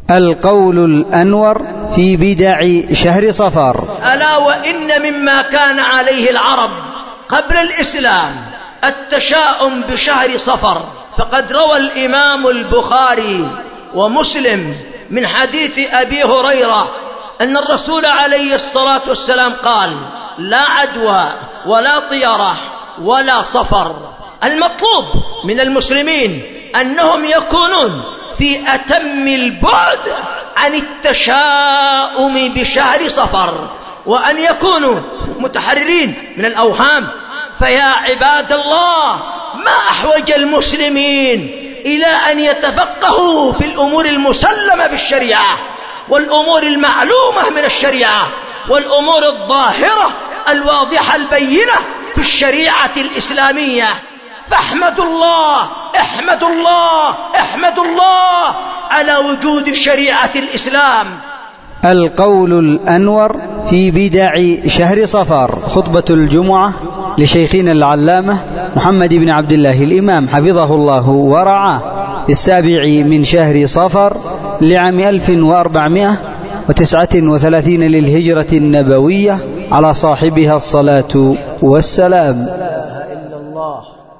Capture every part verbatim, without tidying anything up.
القول الأنور في بدع شهر صفر. ألا وإن مما كان عليه العرب قبل الإسلام التشاؤم بشهر صفر، فقد روى الإمام البخاري ومسلم من حديث أبي هريرة أن الرسول عليه الصلاة والسلام قال: لا عدوى ولا طيرة ولا صفر. المطلوب من المسلمين أنهم يكونون في أتم البعد عن التشاؤم بشهر صفر، وأن يكونوا متحررين من الأوهام. فيا عباد الله، ما أحوج المسلمين إلى أن يتفقهوا في الأمور المسلمة بالشريعة والأمور المعلومة من الشريعة والأمور الظاهرة الواضحة البينة في الشريعة الإسلامية. فاحمدوا الله احمدوا الله احمدوا الله على وجود شريعة الإسلام. القول الأنور في بدع شهر صفر. خطبة الجمعة لشيخنا العلامة محمد بن عبد الله الإمام حفظه الله ورعاه في السابع من شهر صفر لعام ألف وأربعمائة وتسعة وثلاثين للهجرة النبوية على صاحبها الصلاة والسلام. إلا الله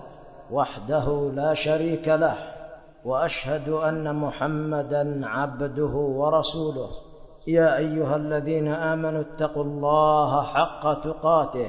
وحده لا شريك له، وأشهد أن محمدا عبده ورسوله. يا أيها الذين آمنوا اتقوا الله حق تقاته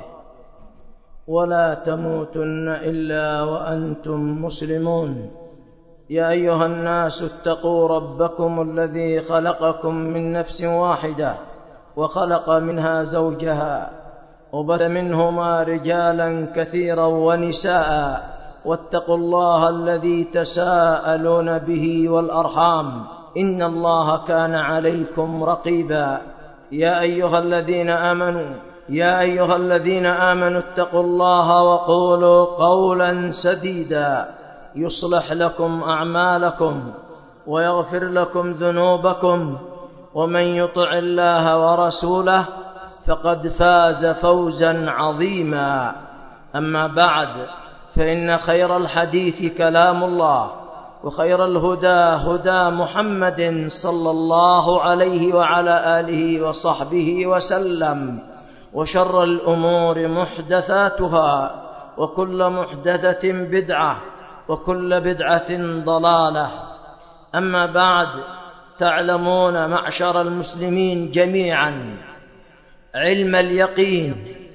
ولا تموتن إلا وأنتم مسلمون. يا أيها الناس اتقوا ربكم الذي خلقكم من نفس واحدة وخلق منها زوجها وبث منهما رجالا كثيرا ونساء، واتقوا الله الذي تساءلون به والأرحام إن الله كان عليكم رقيبا. يا أيها الذين آمنوا يا أيها الذين آمنوا اتقوا الله وقولوا قولا سديدا يصلح لكم أعمالكم ويغفر لكم ذنوبكم، ومن يطع الله ورسوله فقد فاز فوزا عظيما. أما بعد، فإن خير الحديث كلام الله، وخير الهدى هدى محمد صلى الله عليه وعلى آله وصحبه وسلم، وشر الأمور محدثاتها، وكل محدثة بدعة، وكل بدعة ضلالة. أما بعد، تعلمون معشر المسلمين جميعا علم اليقين،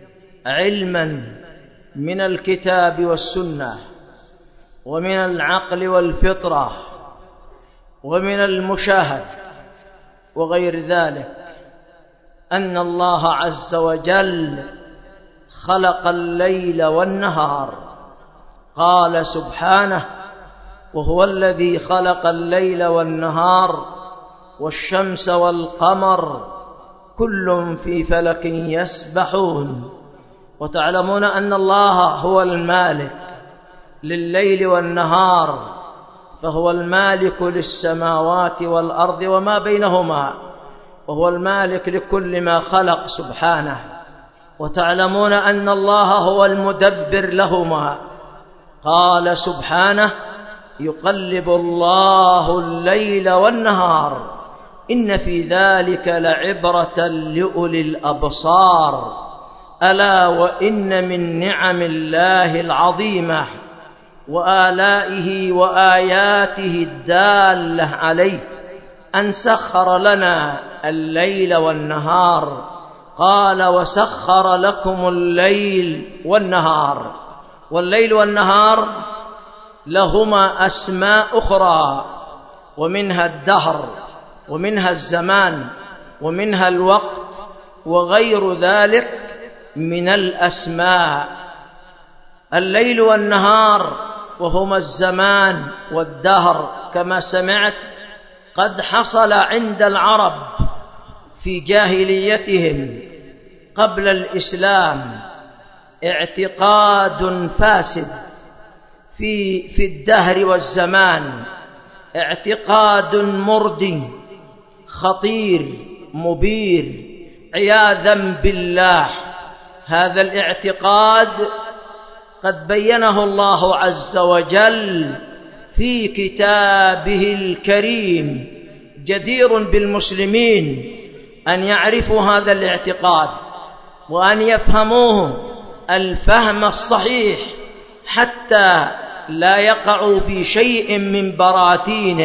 علما من الكتاب والسنة ومن العقل والفطرة ومن المشاهد وغير ذلك، أن الله عز وجل خلق الليل والنهار. قال سبحانه: وهو الذي خلق الليل والنهار والشمس والقمر كل في فلك يسبحون. وتعلمون أن الله هو المالك لليل والنهار، فهو المالك للسماوات والأرض وما بينهما، وهو المالك لكل ما خلق سبحانه. وتعلمون أن الله هو المدبر لهما. قال سبحانه: يقلب الله الليل والنهار إن في ذلك لعبرة لأولي الأبصار. ألا وإن من نعم الله العظيمة وآلائه وآياته الدالة عليه أن سخر لنا الليل والنهار. قال: وسخر لكم الليل والنهار. والليل والنهار لهما أسماء أخرى، ومنها الدهر، ومنها الزمان، ومنها الوقت، وغير ذلك من الأسماء. الليل والنهار وهما الزمان والدهر كما سمعت قد حصل عند العرب في جاهليتهم قبل الإسلام اعتقاد فاسد في في الدهر والزمان، اعتقاد مردي خطير مبير عياذا بالله. هذا الاعتقاد قد بينه الله عز وجل في كتابه الكريم جدير بالمسلمين أن يعرفوا هذا الاعتقاد وأن يفهموه الفهم الصحيح حتى لا يقعوا في شيء من براثينه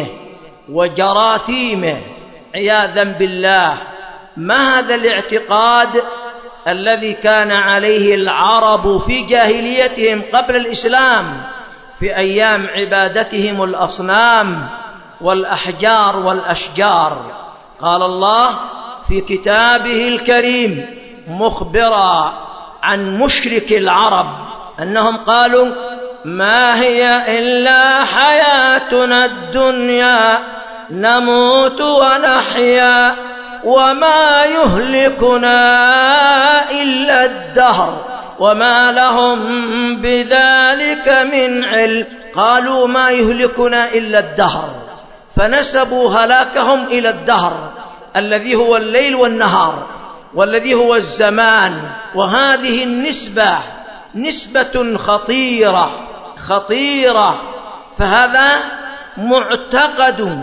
وجراثيمه عياذا بالله. ما هذا الاعتقاد الذي كان عليه العرب في جاهليتهم قبل الإسلام في أيام عبادتهم الأصنام والأحجار والأشجار؟ قال الله في كتابه الكريم مخبرا عن مشرك العرب أنهم قالوا: ما هي إلا حياتنا الدنيا نموت ونحيا وما يهلكنا إلا الدهر وما لهم بذلك من علم. قالوا ما يهلكنا إلا الدهر، فنسبوا هلاكهم إلى الدهر الذي هو الليل والنهار والذي هو الزمان. وهذه النسبة نسبة خطيرة خطيرة. فهذا معتقد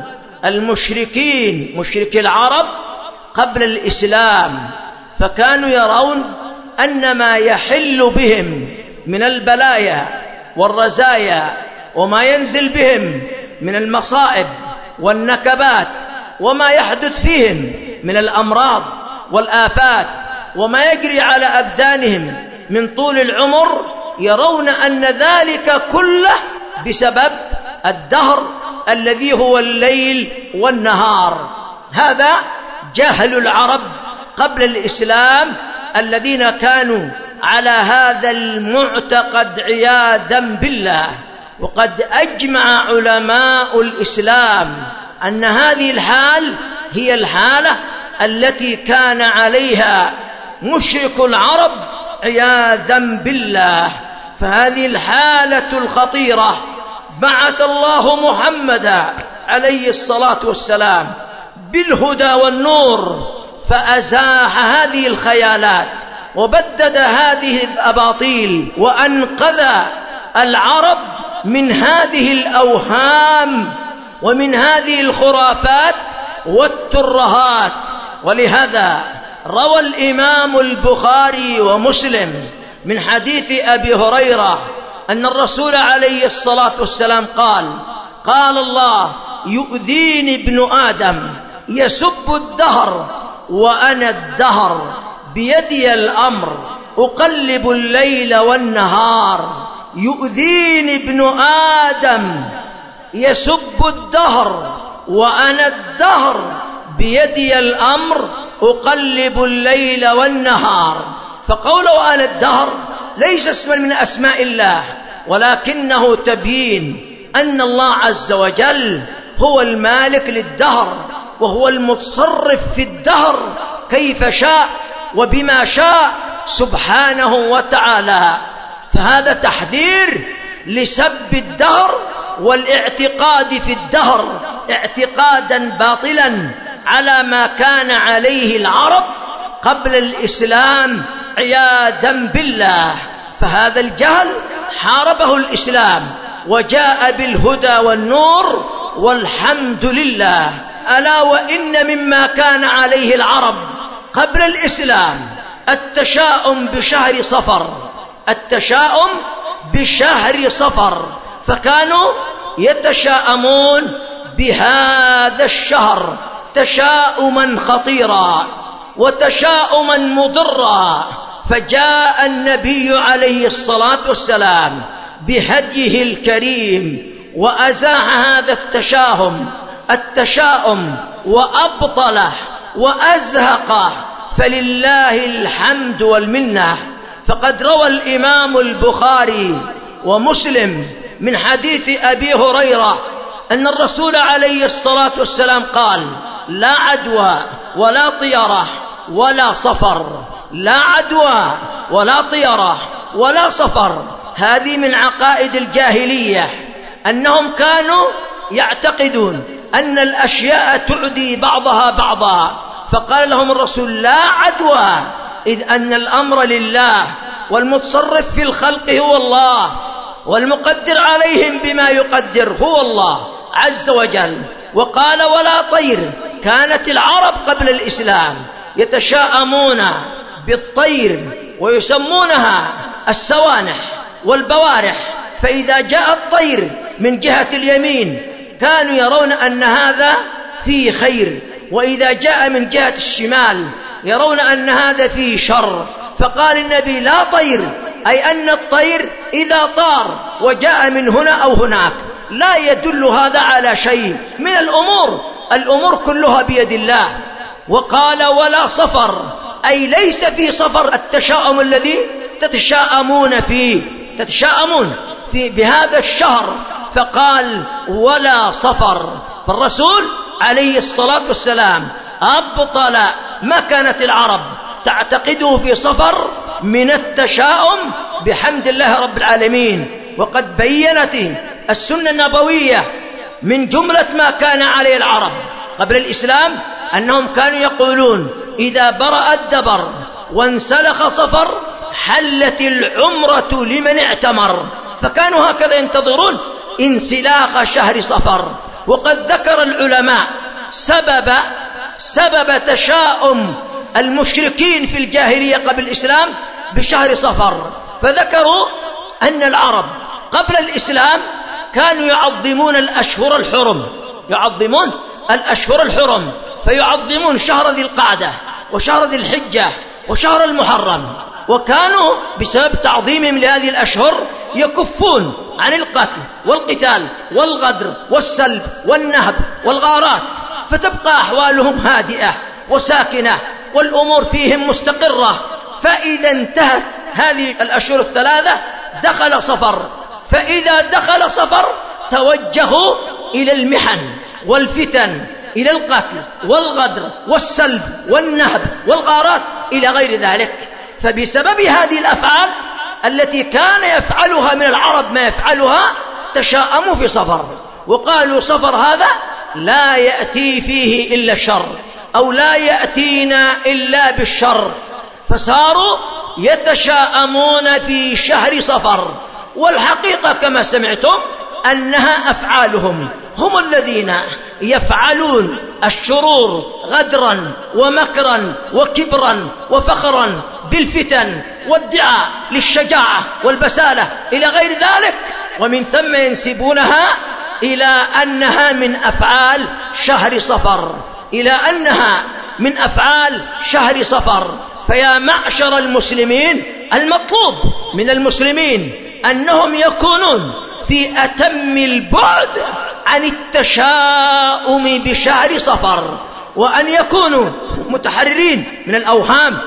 المشركين مشركي العرب قبل الإسلام، فكانوا يرون أن ما يحل بهم من البلايا والرزايا وما ينزل بهم من المصائب والنكبات وما يحدث فيهم من الأمراض والآفات وما يجري على أبدانهم من طول العمر، يرون أن ذلك كله بسبب الدهر الذي هو الليل والنهار. هذا جهل العرب قبل الإسلام الذين كانوا على هذا المعتقد عياذا بالله. وقد أجمع علماء الإسلام أن هذه الحال هي الحالة التي كان عليها مشرك العرب عياذا بالله. فهذه الحالة الخطيرة بعث الله محمدا عليه الصلاة والسلام بالهدى والنور فأزاح هذه الخيالات وبدد هذه الأباطيل وأنقذ العرب من هذه الأوهام ومن هذه الخرافات والترهات. ولهذا روى الإمام البخاري ومسلم من حديث أبي هريرة أن الرسول عليه الصلاة والسلام قال: قال الله: يؤذيني ابن آدم يسب الدهر وأنا الدهر بيدي الأمر أقلب الليل والنهار. يؤذيني ابن آدم يسب الدهر وأنا الدهر بيدي الأمر أقلب الليل والنهار. فقوله أنا الدهر ليس اسما من أسماء الله، ولكنه تبيين أن الله عز وجل هو المالك للدهر وهو المتصرف في الدهر كيف شاء وبما شاء سبحانه وتعالى. فهذا تحذير لسب الدهر والاعتقاد في الدهر اعتقادا باطلا على ما كان عليه العرب قبل الإسلام عياذا بالله. فهذا الجهل حاربه الإسلام وجاء بالهدى والنور والحمد لله. ألا وإن مما كان عليه العرب قبل الإسلام التشاؤم بشهر صفر، التشاؤم بشهر صفر، فكانوا يتشاءمون بهذا الشهر تشاؤما خطيرا وتشاؤما مضرا. فجاء النبي عليه الصلاة والسلام بهديه الكريم وأزاح هذا التشاؤم التشاؤم وأبطله وأزهقه، فلله الحمد والمنة. فقد روى الإمام البخاري ومسلم من حديث أبي هريرة أن الرسول عليه الصلاة والسلام قال: لا عدوى ولا طيرة ولا صفر. لا عدوى ولا طيرة ولا صفر. هذه من عقائد الجاهلية، أنهم كانوا يعتقدون أن الأشياء تعدي بعضها بعضا. فقال لهم الرسول: لا عدوى، إذ أن الأمر لله والمتصرف في الخلق هو الله والمقدر عليهم بما يقدر هو الله عز وجل وقال ولا طير. كانت العرب قبل الإسلام يتشاءمون بالطير ويسمونها السوانح والبوارح، فإذا جاء الطير من جهة اليمين كانوا يرون أن هذا فيه خير، وإذا جاء من جهة الشمال يرون أن هذا فيه شر. فقال النبي لا طير، أي أن الطير إذا طار وجاء من هنا أو هناك لا يدل هذا على شيء من الأمور، الأمور كلها بيد الله. وقال ولا صفر، أي ليس في صفر التشاؤم الذي تتشاءمون فيه، تتشاءمون في بهذا الشهر، فقال ولا صفر. فالرسول عليه الصلاة والسلام أبطل ما كانت العرب تعتقده في صفر من التشاؤم بحمد الله رب العالمين. وقد بينت السنة النبوية من جملة ما كان عليه العرب قبل الإسلام أنهم كانوا يقولون إذا برأ الدبر وانسلخ صفر حلت العمرة لمن اعتمر، فكانوا هكذا ينتظرون انسلاخ شهر صفر. وقد ذكر العلماء سبب سبب تشاؤم المشركين في الجاهلية قبل الإسلام بشهر صفر، فذكروا أن العرب قبل الإسلام كانوا يعظمون الأشهر الحرم، يعظمون الأشهر الحرم، فيعظمون شهر ذي القعدة وشهر ذي الحجة وشهر المحرم، وكانوا بسبب تعظيمهم لهذه الأشهر يكفون عن القتل والقتال والغدر والسلب والنهب والغارات، فتبقى أحوالهم هادئة وساكنة والأمور فيهم مستقرة. فإذا انتهت هذه الأشهر الثلاثة دخل صفر، فإذا دخل صفر توجهوا إلى المحن والفتن، إلى القتل والغدر والسلب والنهب والغارات إلى غير ذلك. فبسبب هذه الأفعال التي كان يفعلها من العرب ما يفعلها تشاءموا في صفر، وقالوا صفر هذا لا يأتي فيه إلا الشر، أو لا يأتينا إلا بالشر، فصاروا يتشاءمون في شهر صفر. والحقيقة كما سمعتم أنها أفعالهم، هم الذين يفعلون الشرور غدرا ومكرا وكبرا وفخرا بالفتن والدعاء للشجاعة والبسالة إلى غير ذلك، ومن ثم ينسبونها إلى أنها من أفعال شهر صفر، إلى أنها من أفعال شهر صفر. فيا معشر المسلمين، المطلوب من المسلمين أنهم يكونون في أتم البعد عن التشاؤم بشهر صفر، وأن يكونوا متحررين من الأوهام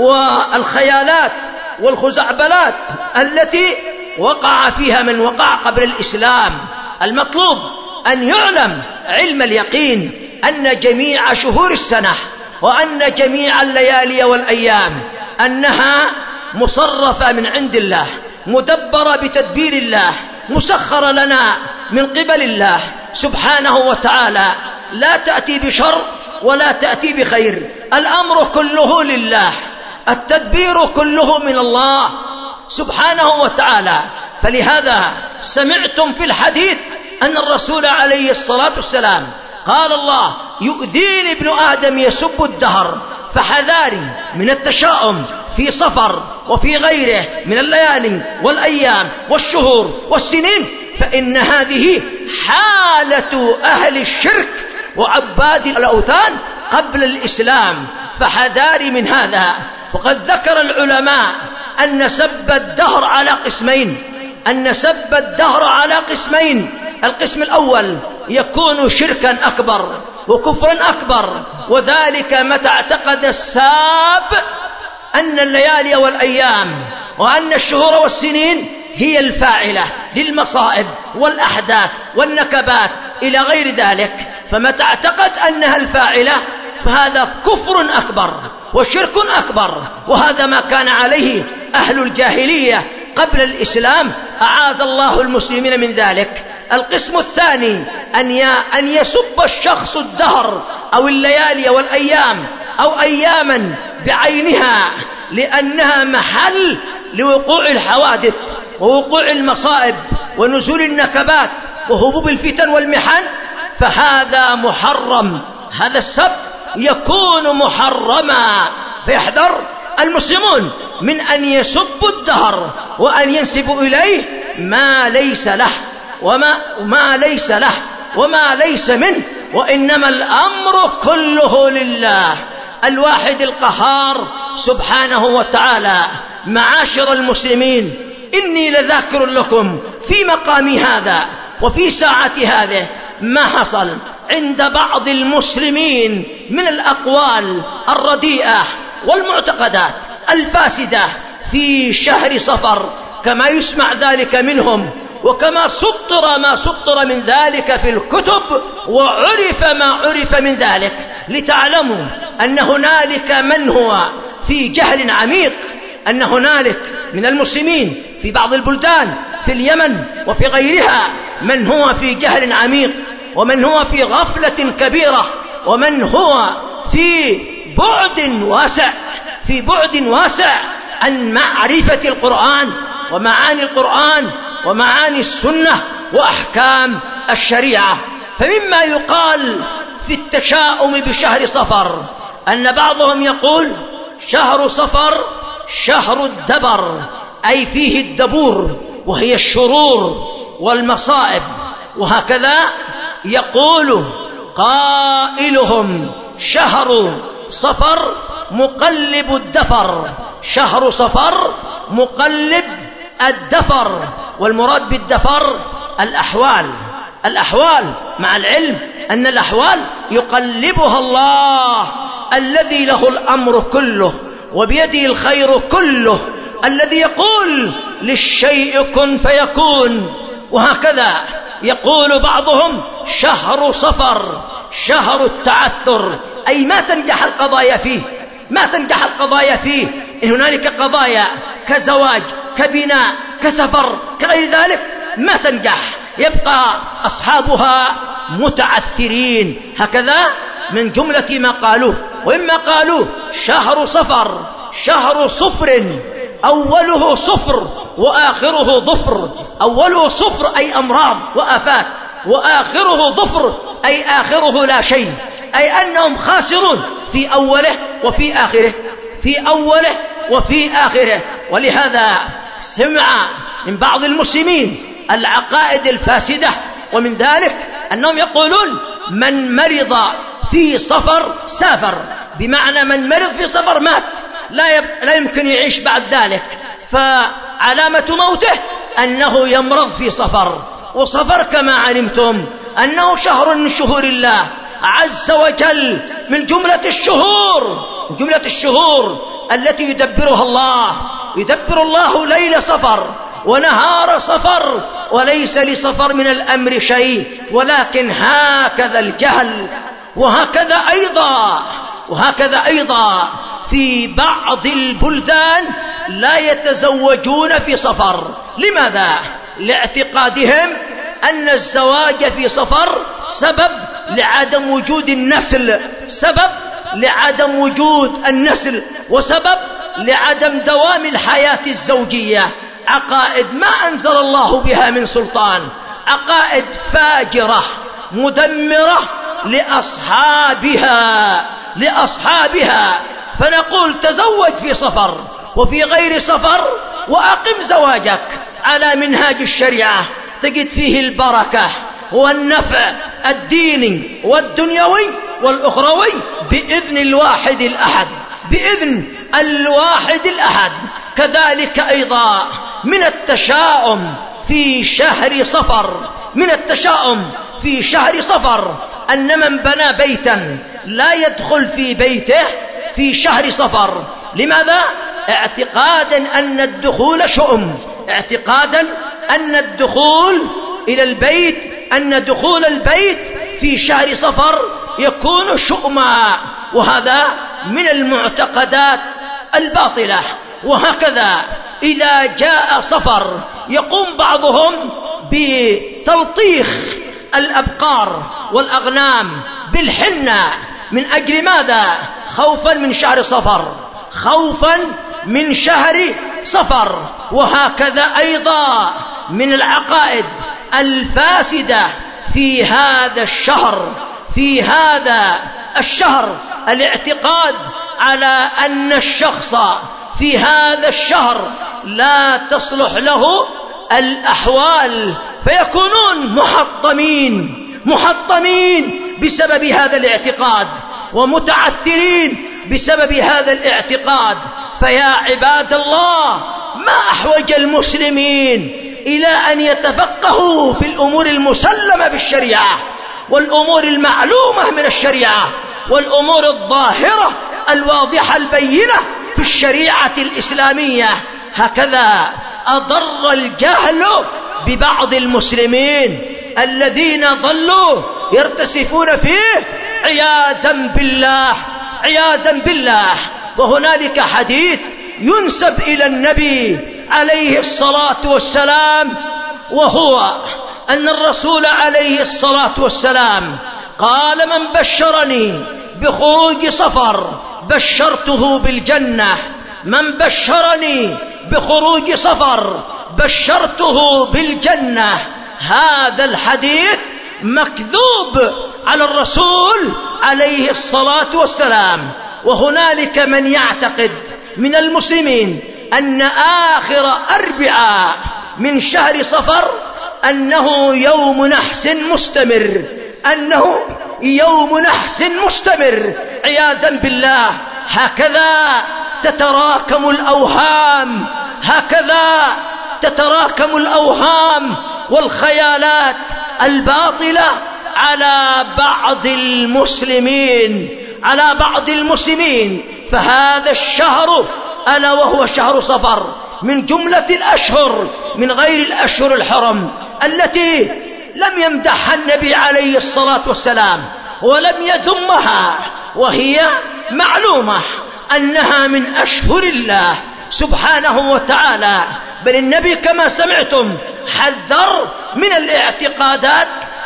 والخيالات والخزعبلات التي وقع فيها من وقع قبل الإسلام. المطلوب أن يعلم علم اليقين أن جميع شهور السنة وأن جميع الليالي والأيام أنها مصرفة من عند الله، مدبرة بتدبير الله، مسخرة لنا من قبل الله سبحانه وتعالى، لا تأتي بشر ولا تأتي بخير، الأمر كله لله، التدبير كله من الله سبحانه وتعالى. فلهذا سمعتم في الحديث أن الرسول عليه الصلاة والسلام قال الله يؤذيني ابن آدم يسب الدهر، فحذاري من التشاؤم في صفر وفي غيره من الليالي والأيام والشهور والسنين، فإن هذه حالة أهل الشرك وعباد الأوثان قبل الإسلام، فحذاري من هذا. وقد ذكر العلماء أن سب الدهر على قسمين، أن سب الدهر على قسمين، القسم الأول يكون شركا أكبر وكفرا أكبر، وذلك متى اعتقد الساب أن الليالي والأيام وأن الشهور والسنين هي الفاعلة للمصائب والأحداث والنكبات إلى غير ذلك، فمتى اعتقد أنها الفاعلة فهذا كفر أكبر وشرك أكبر، وهذا ما كان عليه أهل الجاهلية قبل الإسلام، أعاذ الله المسلمين من ذلك. القسم الثاني أن يسب الشخص الدهر أو الليالي والأيام أو أياما بعينها لأنها محل لوقوع الحوادث ووقوع المصائب ونزول النكبات وهبوب الفتن والمحن فهذا محرم. هذا السب يكون محرما، فيحذر المسلمون من أن يسبوا الدهر وأن ينسبوا إليه ما ليس له وما ما ليس له وما ليس منه، وإنما الأمر كله لله الواحد القهار سبحانه وتعالى. معاشر المسلمين، إني لذاكر لكم في مقامي هذا وفي ساعة هذه ما حصل عند بعض المسلمين من الأقوال الرديئة والمعتقدات الفاسدة في شهر صفر، كما يسمع ذلك منهم وكما سطر ما سطر من ذلك في الكتب وعرف ما عرف من ذلك، لتعلموا أن هنالك من هو في جهل عميق، أن هنالك من المسلمين في بعض البلدان في اليمن وفي غيرها من هو في جهل عميق، ومن هو في غفلة كبيرة، ومن هو في بعد واسع في بعد واسع عن معرفة القرآن ومعاني القرآن ومعاني السنة وأحكام الشريعة. فمما يقال في التشاؤم بشهر صفر أن بعضهم يقول شهر صفر شهر الدبر، أي فيه الدبور وهي الشرور والمصائب، وهكذا يقول قائلهم شهر صفر مقلب الدفر، شهر صفر مقلب الدفر، والمراد بالدفر الأحوال الأحوال مع العلم أن الأحوال يقلبها الله الذي له الأمر كله وبيده الخير كله، الذي يقول للشيء كن فيكون. وهكذا يقول بعضهم شهر صفر شهر التعثر، أي ما تنجح القضايا فيه ما تنجح القضايا فيه إن هنالك قضايا كزواج كبناء كسفر كغير ذلك ما تنجح، يبقى أصحابها متعثرين. هكذا من جملة ما قالوه. وإما قالوا شهر صفر شهر صفر، أوله صفر وآخره ضفر، أوله صفر أي أمراض وآفات، وآخره ضفر أي آخره لا شيء، أي أنهم خاسرون في أوله وفي آخره في أوله وفي آخره. ولهذا سمع من بعض المسلمين العقائد الفاسدة، ومن ذلك أنهم يقولون من مرض في صفر سافر، بمعنى من مرض في صفر مات، لا, يب... لا يمكن يعيش بعد ذلك، فعلامة موته أنه يمرض في صفر. وصفر كما علمتم أنه شهر من شهور الله عز وجل، من جملة الشهور من جملة الشهور التي يدبرها الله يدبر الله ليل صفر ونهار صفر، وليس لصفر من الأمر شيء، ولكن هكذا الجهل. وهكذا أيضا وهكذا أيضا في بعض البلدان لا يتزوجون في صفر. لماذا؟ لاعتقادهم أن الزواج في صفر سبب لعدم وجود النسل سبب لعدم وجود النسل وسبب لعدم دوام الحياة الزوجية. عقائد ما أنزل الله بها من سلطان، عقائد فاجرة مدمرة لأصحابها لأصحابها فنقول تزوج في صفر وفي غير صفر، وأقم زواجك على منهاج الشريعة، تجد فيه البركة والنفع الديني والدنيوي والأخروي بإذن الواحد الأحد بإذن الواحد الأحد. كذلك أيضا من التشاؤم في شهر صفر من التشاؤم في شهر صفر أن من بنى بيتا لا يدخل في بيته في شهر صفر. لماذا؟ اعتقادا أن الدخول شؤم اعتقادا أن الدخول إلى البيت أن دخول البيت في شهر صفر يكون شؤما، وهذا من المعتقدات الباطلة. وهكذا إذا جاء صفر يقوم بعضهم بتلطيخ الأبقار والأغنام بالحنة. من أجل ماذا؟ خوفا من شهر صفر خوفا من شهر صفر. وهكذا أيضا من العقائد الفاسدة في هذا الشهر في هذا الشهر الاعتقاد على أن الشخص في هذا الشهر لا تصلح له الأحوال، فيكونون محطمين محطمين بسبب هذا الاعتقاد، ومتعثرين بسبب هذا الاعتقاد. فيا عباد الله، ما أحوج المسلمين إلى أن يتفقهوا في الأمور المسلمة بالشريعة، والأمور المعلومة من الشريعة، والأمور الظاهرة الواضحة البينة في الشريعة الإسلامية. هكذا أضر الجهل ببعض المسلمين الذين ظلوا يرتسفون فيه عياذا بالله عياذا بالله. وهنالك حديث ينسب إلى النبي عليه الصلاة والسلام، وهو أن الرسول عليه الصلاة والسلام قال: من بشرني بخروج صفر بشرته بالجنة، من بشرني بخروج صفر بشرته بالجنة. هذا الحديث مكذوب على الرسول عليه الصلاة والسلام. وهنالك من يعتقد من المسلمين أن آخر أربعاء من شهر صفر أنه يوم نحس مستمر، أنه يوم نحس مستمر عياذا بالله. هكذا تتراكم الأوهام، هكذا تتراكم الأوهام والخيالات الباطلة على بعض المسلمين على بعض المسلمين. فهذا الشهر ألا وهو شهر صفر من جملة الأشهر من غير الأشهر الحرم التي لم يمدحها النبي عليه الصلاة والسلام ولم يذمها، وهي معلومة أنها من أشهر الله سبحانه وتعالى. بل النبي كما سمعتم حذر من الاعتقادات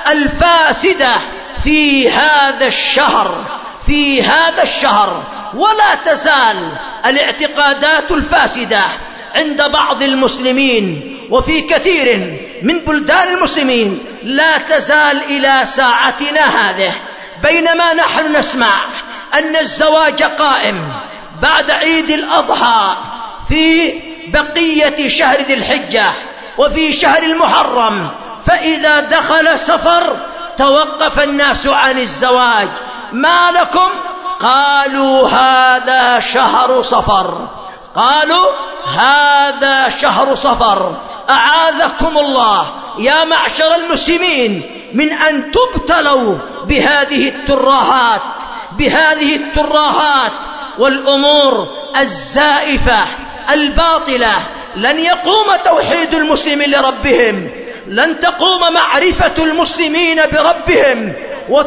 الفاسدة في هذا الشهر في هذا الشهر ولا تزال الاعتقادات الفاسدة عند بعض المسلمين وفي كثير من بلدان المسلمين لا تزال إلى ساعتنا هذه. بينما نحن نسمع أن الزواج قائم بعد عيد الأضحى في بقية شهر ذي الحجة وفي شهر المحرم، فإذا دخل صفر توقف الناس عن الزواج. ما لكم؟ قالوا هذا شهر صفر قالوا هذا شهر صفر. أعاذكم الله يا معشر المسلمين من أن تبتلوا بهذه الترهات بهذه الترهات والأمور الزائفة الباطلة. لن يقوم توحيد المسلمين لربهم، لن تقوم معرفة المسلمين بربهم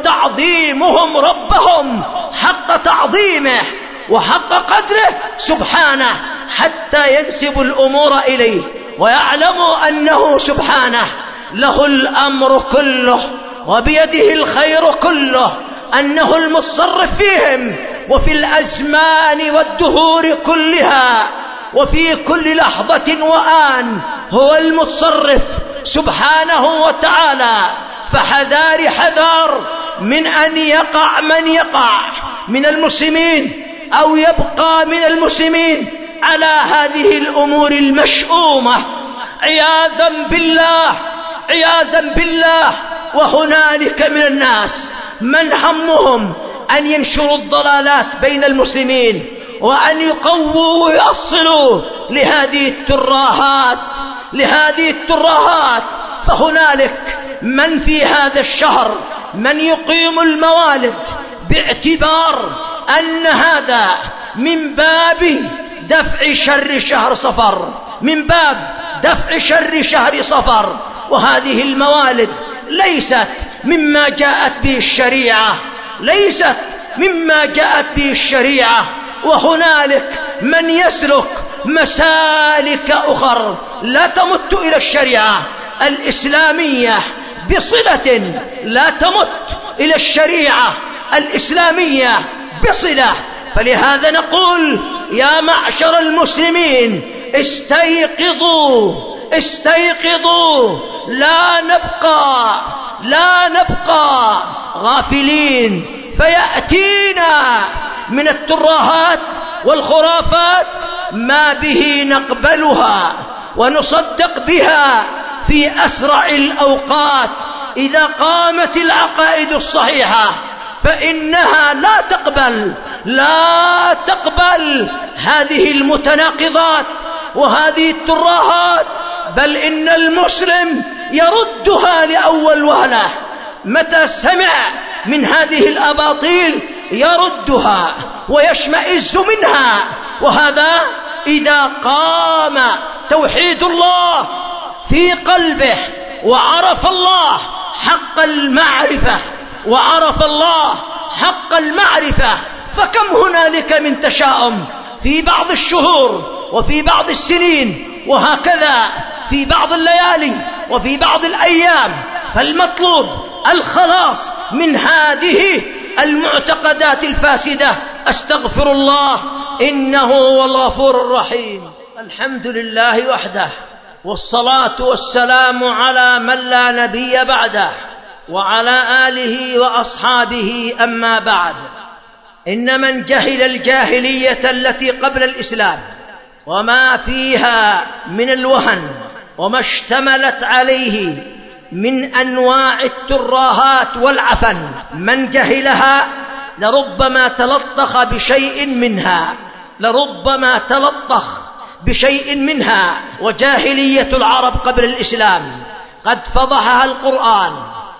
وتعظيمهم ربهم حق تعظيمه وحق قدره سبحانه، حتى ينسب الأمور إليه ويعلموا أنه سبحانه له الأمر كله وبيده الخير كله، أنه المتصرف فيهم وفي الأزمان والدهور كلها وفي كل لحظة وآن، هو المتصرف سبحانه وتعالى. فحذار حذار من أن يقع من يقع من المسلمين أو يبقى من المسلمين على هذه الأمور المشؤومة عياذا بالله عياذا بالله. وهنالك من الناس من همهم أن ينشروا الضلالات بين المسلمين وأن يقووا ويأصلوا لهذه الترهات لهذه الترهات. فهنالك من في هذا الشهر من يقيم الموالد باعتبار أن هذا من باب دفع شر شهر صفر من باب دفع شر شهر صفر. وهذه الموالد ليست مما جاءت به الشريعة ليست مما جاءت به الشريعة. وهنالك من يسلك مسالك أخر لا تمت إلى الشريعة الإسلامية بصلة لا تمت إلى الشريعة الإسلامية بصلة. فلهذا نقول يا معشر المسلمين استيقظوا استيقظوا، لا نبقى لا نبقى غافلين، فيأتينا من الترهات والخرافات ما به نقبلها ونصدق بها في أسرع الأوقات إذا قامت العقائد الصحيحة، فإنها لا تقبل لا تقبل هذه المتناقضات وهذه الترهات، بل إن المسلم يردها لأول وهلة. متى سمع من هذه الأباطيل يردها ويشمئز منها، وهذا إذا قام توحيد الله في قلبه وعرف الله حق المعرفة وعرف الله حق المعرفة. فكم هنالك من تشاؤم في بعض الشهور وفي بعض السنين، وهكذا في بعض الليالي وفي بعض الأيام. فالمطلوب الخلاص من هذه المعتقدات الفاسدة. أستغفر الله إنه هو الغفور الرحيم. الحمد لله وحده، والصلاة والسلام على من لا نبي بعده، وعلى آله وأصحابه. أما بعد، إن من جهل الجاهلية التي قبل الإسلام وما فيها من الوهن وما اشتملت عليه من أنواع الترهات والعفن، من جهلها لربما تلطخ بشيء منها لربما تلطخ بشيء منها. وجاهلية العرب قبل الإسلام قد فضحها القرآن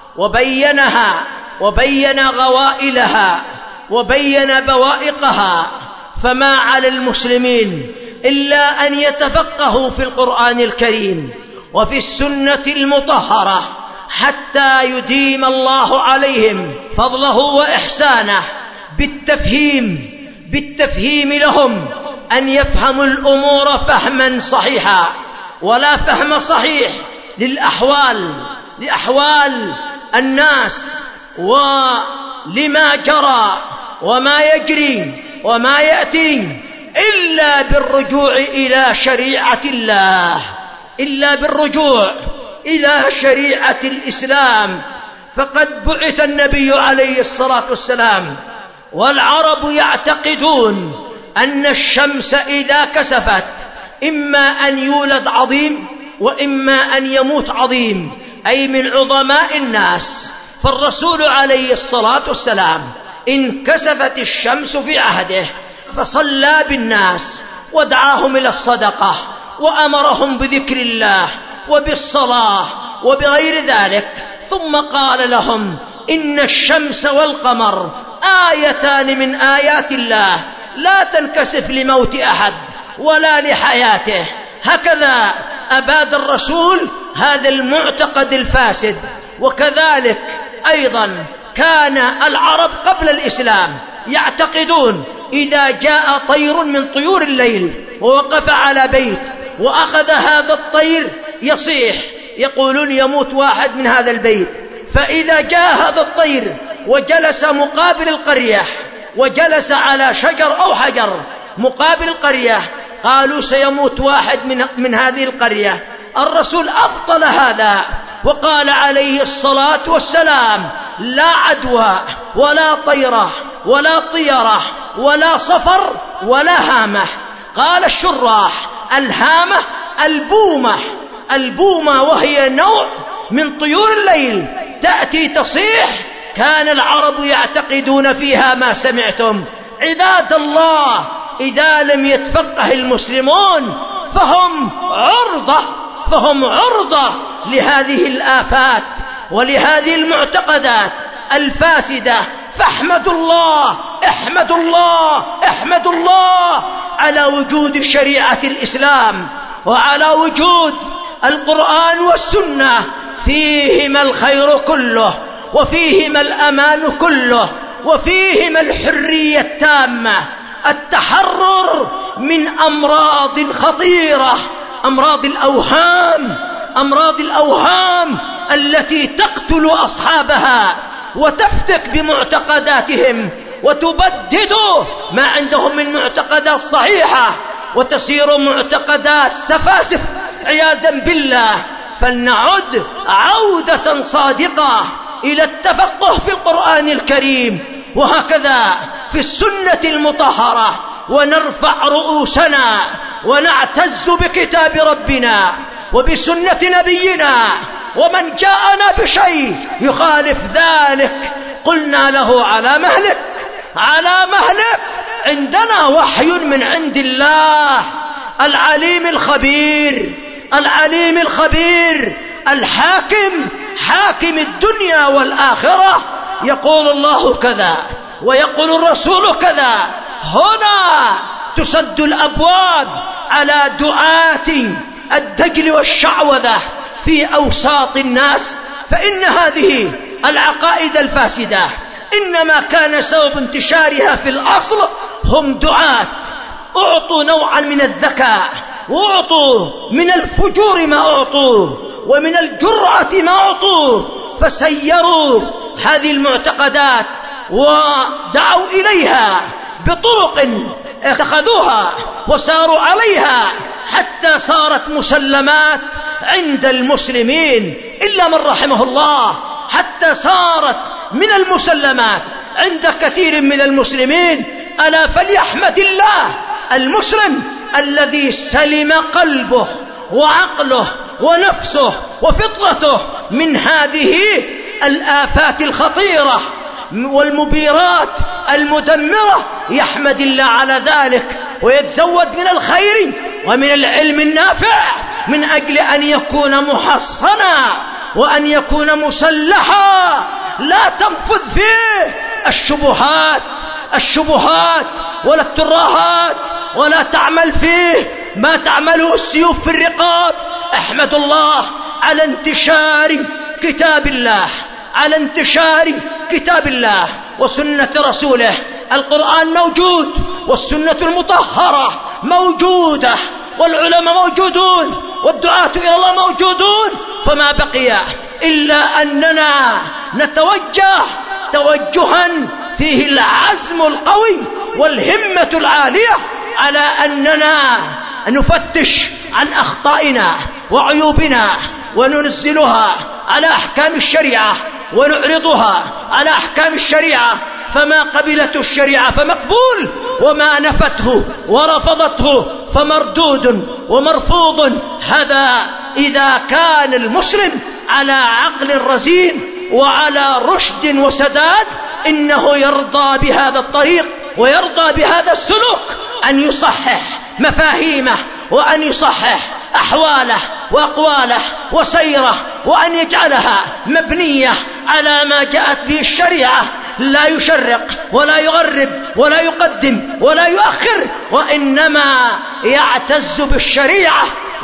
وبينها وبين غوائلها وبين بوائقها. فما على المسلمين إلا أن يتفقهوا في القرآن الكريم وفي السنة المطهرة حتى يديم الله عليهم فضله وإحسانه بالتفهيم بالتفهيم لهم، أن يفهموا الأمور فهما صحيحا، ولا فهم صحيح للأحوال لأحوال الناس ولما جرى وما يجري وما يأتي، إلا بالرجوع إلى شريعة الله إلا بالرجوع إلى شريعة الإسلام. فقد بعث النبي عليه الصلاة والسلام والعرب يعتقدون أن الشمس إذا كسفت إما أن يولد عظيم وإما أن يموت عظيم، أي من عظماء الناس. فالرسول عليه الصلاة والسلام انكسفت الشمس في عهده فصلى بالناس ودعاهم إلى الصدقة وأمرهم بذكر الله وبالصلاة وبغير ذلك، ثم قال لهم إن الشمس والقمر آيتان من آيات الله لا تنكسف لموت أحد ولا لحياته. هكذا أباد الرسول هذا المعتقد الفاسد. وكذلك أيضا كان العرب قبل الإسلام يعتقدون إذا جاء طير من طيور الليل ووقف على بيت وأخذ هذا الطير يصيح، يقولون يموت واحد من هذا البيت. فإذا جاء هذا الطير وجلس مقابل القرية وجلس على شجر أو حجر مقابل القرية قالوا سيموت واحد من, من هذه القرية. الرسول أبطل هذا وقال عليه الصلاة والسلام لا عدوى ولا طيرة ولا طيرة ولا صفر ولا هامة. قال الشراح الهامة البومة البومة وهي نوع من طيور الليل تأتي تصيح. كان العرب يعتقدون فيها ما سمعتم. عباد الله، إذا لم يتفقه المسلمون فهم عرضة فهم عرضة لهذه الآفات ولهذه المعتقدات الفاسدة. فاحمدوا الله احمدوا الله احمدوا الله على وجود شريعة الإسلام وعلى وجود القرآن والسنة، فيهما الخير كله وفيهما الأمان كله وفيهما الحرية التامة، التحرر من أمراض خطيرة، أمراض الأوهام أمراض الأوهام التي تقتل أصحابها وتفتك بمعتقداتهم وتبدد ما عندهم من معتقدات صحيحة وتصير معتقدات سفاسف عياذا بالله. فلنعد عودة صادقة إلى التفقه في القرآن الكريم، وهكذا في السنة المطهرة، ونرفع رؤوسنا ونعتز بكتاب ربنا وبسنة نبينا. ومن جاءنا بشيء يخالف ذلك قلنا له على مهلك على مهلك، عندنا وحي من عند الله العليم الخبير العليم الخبير الحاكم، حاكم الدنيا والآخرة. يقول الله كذا ويقول الرسول كذا. هنا تسد الأبواب على دعاة الدجل والشعوذة في أوساط الناس، فإن هذه العقائد الفاسدة إنما كان سبب انتشارها في الأصل هم دعاة أعطوا نوعا من الذكاء، وأعطوا من الفجور ما أعطوا، ومن الجرأة ما أعطوا، فسيروا هذه المعتقدات ودعوا إليها بطرق اتخذوها وساروا عليها حتى صارت مسلمات عند المسلمين إلا من رحمه الله، حتى صارت من المسلمات عند كثير من المسلمين. ألا فليحمد الله المسلم الذي سلم قلبه وعقله ونفسه وفطرته من هذه الآفات الخطيرة والمبيرات المدمرة. يحمد الله على ذلك ويتزود من الخير ومن العلم النافع من أجل أن يكون محصنا وأن يكون مسلحا، لا تنفذ فيه الشبهات الشبهات ولا الترهات، ولا تعمل فيه ما تعمله السيوف في الرقاب. احمد الله على انتشار كتاب الله على انتشار كتاب الله وسنة رسوله. القرآن موجود والسنة المطهرة موجودة والعلماء موجودون والدعاة إلى الله موجودون، فما بقي إلا أننا نتوجه توجها فيه العزم القوي والهمة العالية على أننا نفتش عن أخطائنا وعيوبنا وننزلها على أحكام الشريعة ونعرضها على أحكام الشريعة، فما قبلته الشريعة فمقبول، وما نفته ورفضته فمردود ومرفوض. هذا إذا كان المسلم على عقل رزين وعلى رشد وسداد، إنه يرضى بهذا الطريق ويرضى بهذا السلوك، أن يصحح مفاهيمه وأن يصحح أحواله وأقواله وسيره، وأن يجعلها مبنية على ما جاءت به الشريعة، لا يشرق ولا يغرب ولا يقدم ولا يؤخر، وإنما يعتز بالشريعة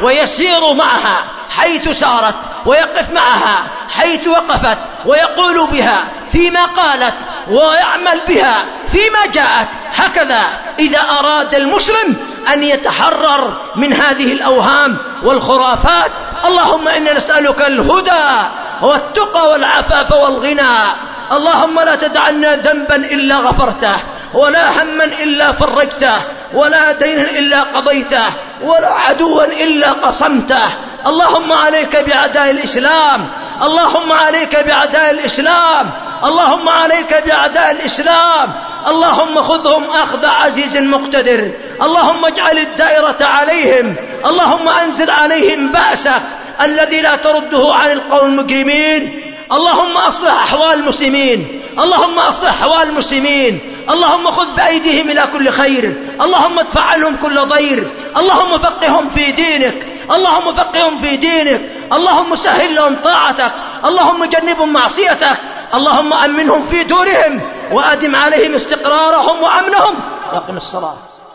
ويسير معها حيث سارت ويقف معها حيث وقفت، ويقول بها فيما قالت ويعمل بها فيما جاءت. هكذا إذا أراد المسلم أن يتحرر من هذه الأوهام والخرافات. اللهم إنا نسألك الهدى والتقى والعفاف والغنى. اللهم لا تدعنا ذنبا إلا غفرته، ولا هما إلا فرجته، ولا دينا إلا قضيته، ولا عدوا إلا قصمته. اللهم عليك بأعداء الإسلام، اللهم عليك بأعداء الإسلام، اللهم عليك بأعداء الإسلام. اللهم خذهم أخذ عزيز مقتدر. اللهم اجعل الدائرة عليهم، اللهم أنزل عليهم بأسك الذي لا ترده عن القوم المجرمين. اللهم أصلح أحوال المسلمين، اللهم أصلح أحوال المسلمين، اللهم خذ بأيديهم إلى كل خير، اللهم ادفع عنهم كل ضير، اللهم فقههم في دينك، اللهم فقههم في دينك، اللهم سهل لهم طاعتك، اللهم جنبهم معصيتك، اللهم أمنهم في دورهم وأدم عليهم استقرارهم وأمنهم. وأقم الصلاة.